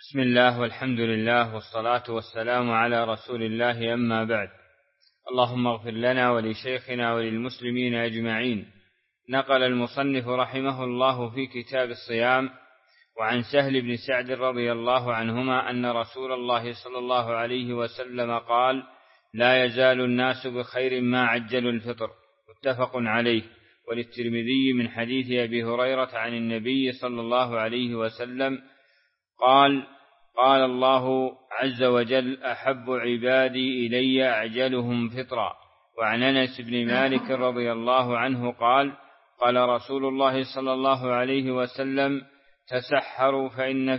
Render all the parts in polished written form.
بسم الله والحمد لله والصلاة والسلام على رسول الله، أما بعد. اللهم اغفر لنا ولشيخنا وللمسلمين أجمعين. نقل المصنف رحمه الله في كتاب الصيام وعن سهل بن سعد رضي الله عنهما أن رسول الله صلى الله عليه وسلم قال: لا يزال الناس بخير ما عجلوا الفطر، متفق عليه. وللترمذي من حديث أبي هريرة عن النبي صلى الله عليه وسلم قال: قال الله عز وجل: أحب عبادي إلي أعجلهم فطرا. وعن أنس بن مالك رضي الله عنه قال: قال رسول الله صلى الله عليه وسلم: تسحروا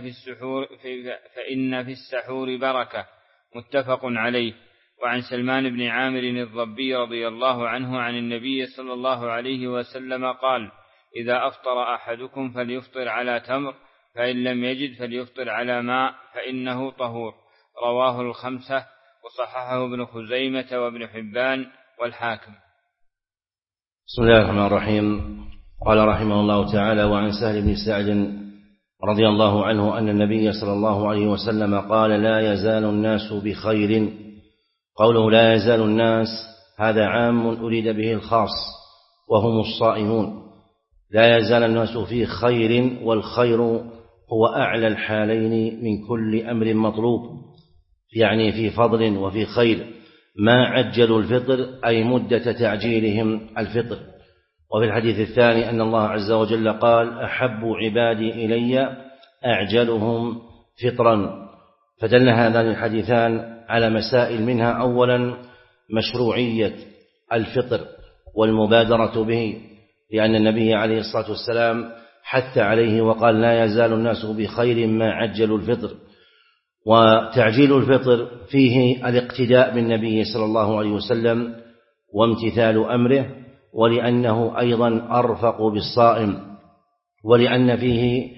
فإن في السحور بركة، متفق عليه. وعن سلمان بن عامر الضبي رضي الله عنه عن النبي صلى الله عليه وسلم قال: إذا أفطر أحدكم فليفطر على تمر، فإن لم يجد فليفطر على ماء فإنه طهور. رواه الخمسة وصححه ابن خزيمة وابن حبان والحاكم. بسم الله الرحمن الرحيم. قال رحمه الله تعالى: وعن سهل بن سعد رضي الله عنه أن النبي صلى الله عليه وسلم قال: لا يزال الناس بخير. قوله لا يزال الناس هذا عام أريد به الخاص وهم الصائمون. لا يزال الناس في خير، والخير هو أعلى الحالين من كل أمر مطلوب، يعني في فضل وفي خير. ما عجلوا الفطر أي مدة تعجيلهم الفطر. وفي الحديث الثاني أن الله عز وجل قال: أحب عبادي إلي أعجلهم فطرا. فدل هذان الحديثان على مسائل، منها أولا مشروعية الفطر والمبادرة به، لأن النبي عليه الصلاة والسلام حث عليه وقال: لا يزال الناس بخير ما عجلوا الفطر. وتعجيل الفطر فيه الاقتداء بالنبي صلى الله عليه وسلم وامتثال أمره، ولأنه أيضا أرفق بالصائم، ولأن فيه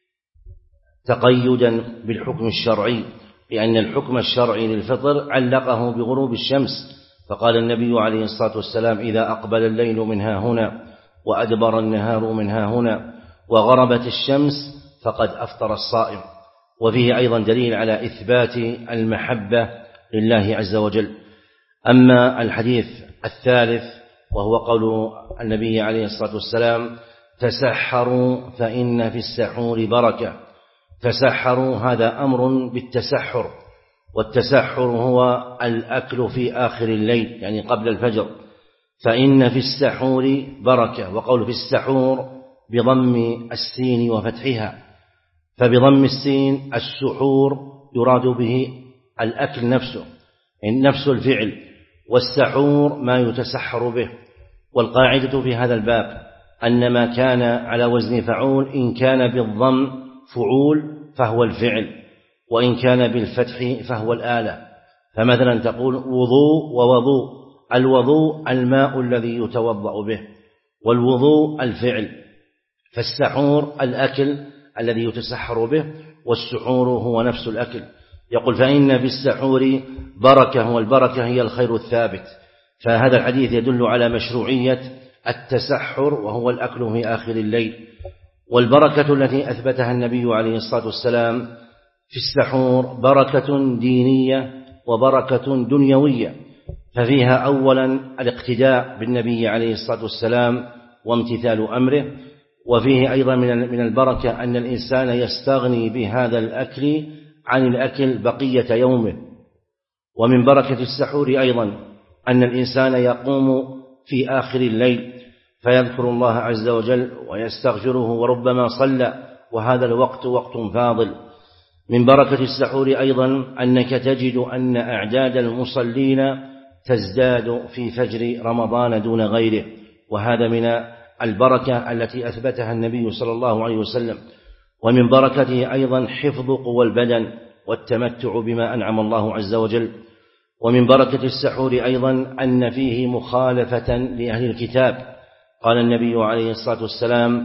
تقيدا بالحكم الشرعي، لأن الحكم الشرعي للفطر علقه بغروب الشمس، فقال النبي عليه الصلاة والسلام: إذا أقبل الليل من ها هنا وأدبر النهار من ها هنا وغربت الشمس فقد أفطر الصائم. وفيه أيضا دليل على إثبات المحبة لله عز وجل. أما الحديث الثالث وهو قول النبي عليه الصلاة والسلام: تسحروا فإن في السحور بركة. تسحروا هذا أمر بالتسحر، والتسحر هو الأكل في آخر الليل، يعني قبل الفجر. فإن في السحور بركة. وقول في السحور بضم السين وفتحها، فبضم السين السحور يراد به الأكل نفسه، نفس الفعل، والسحور ما يتسحر به. والقاعدة في هذا الباب أن ما كان على وزن فعول إن كان بالضم فعول فهو الفعل، وإن كان بالفتح فهو الآلة. فمثلا تقول وضوء ووضوء. الوضوء الماء الذي يتوضأ به، والوضوء الفعل. فالسحور الأكل الذي يتسحر به، والسحور هو نفس الأكل. يقول: فإن بالسحور بركة، والبركة هي الخير الثابت. فهذا الحديث يدل على مشروعية التسحر، وهو الأكل في آخر الليل. والبركة التي أثبتها النبي عليه الصلاة والسلام في السحور بركة دينية وبركة دنيوية. ففيها أولا الاقتداء بالنبي عليه الصلاة والسلام وامتثال أمره. وفيه أيضا من البركة أن الإنسان يستغني بهذا الأكل عن الأكل بقية يومه. ومن بركة السحور أيضا أن الإنسان يقوم في آخر الليل فيذكر الله عز وجل ويستغفره، وربما صلى، وهذا الوقت وقت فاضل. من بركة السحور أيضا أنك تجد أن أعداد المصلين تزداد في فجر رمضان دون غيره، وهذا من البركة التي أثبتها النبي صلى الله عليه وسلم. ومن بركته أيضا حفظ قوى البدن والتمتع بما أنعم الله عز وجل. ومن بركة السحور أيضا أن فيه مخالفة لأهل الكتاب. قال النبي عليه الصلاة والسلام: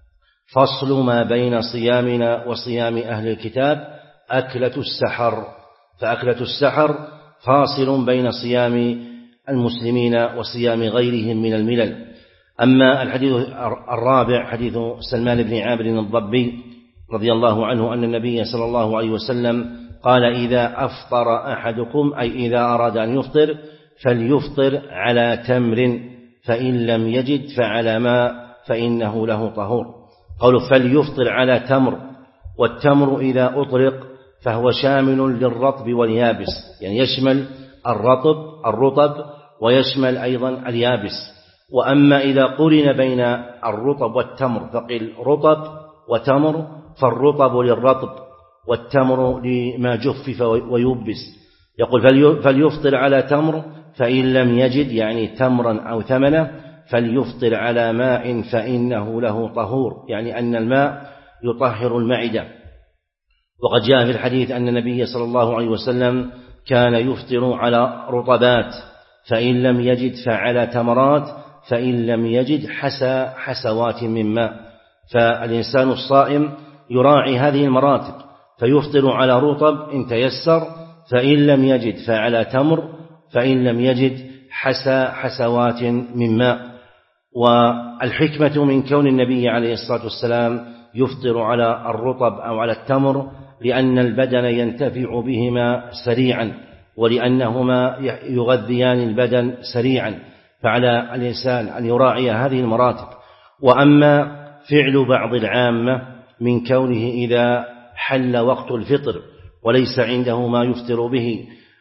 فصل ما بين صيامنا وصيام أهل الكتاب أكلة السحر. فأكلة السحر فاصل بين صيام المسلمين وصيام غيرهم من الملل. أما الحديث الرابع حديث سلمان بن عامر الضبي رضي الله عنه أن النبي صلى الله عليه وسلم قال إذا أفطر أحدكم أي إذا أراد أن يفطر فليفطر على تمر فإن لم يجد فعلى ماء فإنه له طهور. قالوا فليفطر على تمر، والتمر إذا أطلق فهو شامل للرطب واليابس، يعني يشمل الرطب ويشمل أيضا اليابس. وأما إذا قرن بين الرطب والتمر فقيل رطب وتمر، فالرطب للرطب والتمر لما جفف ويبس. يقول فليفطر على تمر فإن لم يجد يعني تمرا أو ثمنه فليفطر على ماء فإنه له طهور، يعني أن الماء يطهر المعدة. وقد جاء في الحديث أن النبي صلى الله عليه وسلم كان يفطر على رطبات، فإن لم يجد فعلى تمرات، فإن لم يجد حسوات من ماء. فالإنسان الصائم يراعي هذه المراتب، فيفطر على رطب إن تيسر، فإن لم يجد فعلى تمر، فإن لم يجد حسوات من ماء. والحكمة من كون النبي عليه الصلاة والسلام يفطر على الرطب أو على التمر لأن البدن ينتفع بهما سريعا، ولأنهما يغذيان البدن سريعا، فعلى الإنسان أن يراعي هذه المراتب. وأما فعل بعض العامة من كونه إذا حل وقت الفطر وليس عنده ما يفطر به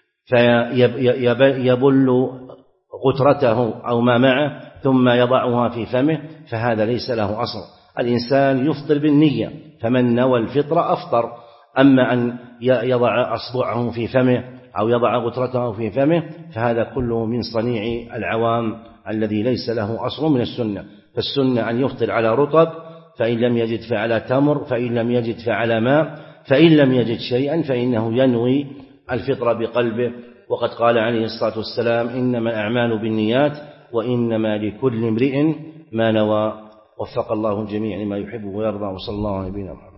فيبل غترته أو ما معه ثم يضعها في فمه، فهذا ليس له أصل. الإنسان يفطر بالنية، فمن نوى الفطر أفطر. أما أن يضع أصبعه في فمه أو يضع غترته في فمه فهذا كله من صنيع العوام الذي ليس له أصل من السنة. فالسنة أن يفطر على رطب، فإن لم يجد فعلى تمر، فإن لم يجد فعلى ماء، فإن لم يجد شيئا فإنه ينوي الفطر بقلبه. وقد قال عليه الصلاة والسلام إنما الأعمال بالنيات وإنما لكل امرئ ما نوى. وفق الله الجميع لما يحب ويرضى، وصلى الله عليه وسلم.